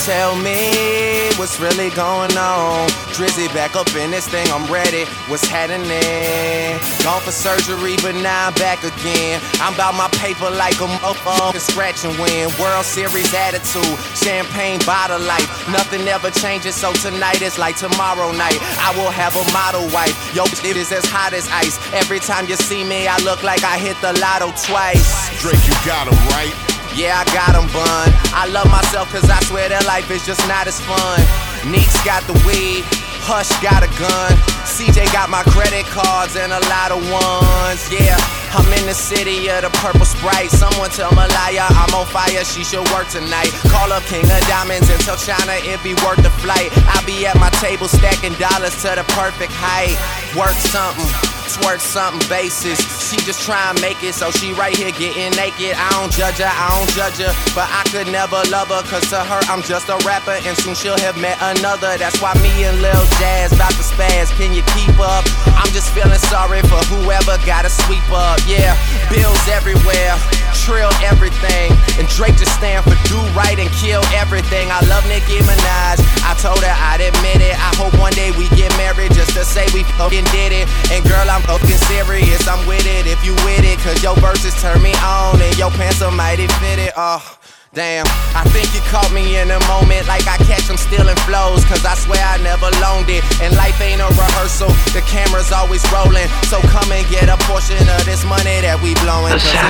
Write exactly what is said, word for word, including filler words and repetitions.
tell me what's really going on. Drizzy back up in this thing, I'm ready. What's happening? Gone for surgery, but now I'm back again. I'm about my paper like a motherfucker, scratch and win. World Series attitude, champagne bottle life. Nothing ever changes, so tonight is like tomorrow night. I will have a model wife. Yo, it is as hot as ice. Every time you see me, I look like I hit the lotto twice. Drake, you got him right. Yeah, I got him, bun. I love myself cause I swear that life is just not as fun. Neeks got the weed, Hush got a gun, C J got my credit cards and a lot of ones. Yeah, I'm in the city of the purple Sprite. Someone tell Malaya I'm on fire, she should work tonight. Call up King of Diamonds and tell China it be worth the flight. I be at my table stacking dollars to the perfect height. Work something, twerk something basis. She just try and make it, so she right here getting naked. I don't judge her, I don't judge her, but I could never love her, cause to her I'm just a rapper and soon she'll have met another. That's why me and Lil Jazz about to spaz, can you keep up? I'm just feeling sorry for whoever gotta sweep up. Yeah, bills everywhere, trill everything, and Drake just stand for do right and kill everything. I love Nicki Minaj, I told her I'd admit it. I hope one day we get married just to say we fucking did it. And girl, I'm fucking serious, I'm with it if you with it, cause your verses turn me on and your pants are mighty fitted. Oh, damn, I think you caught me in a moment like I catch them stealing flows, cause I swear I never loaned it. And life ain't a rehearsal, the camera's always rolling, so come and get a portion of this money that we blowing.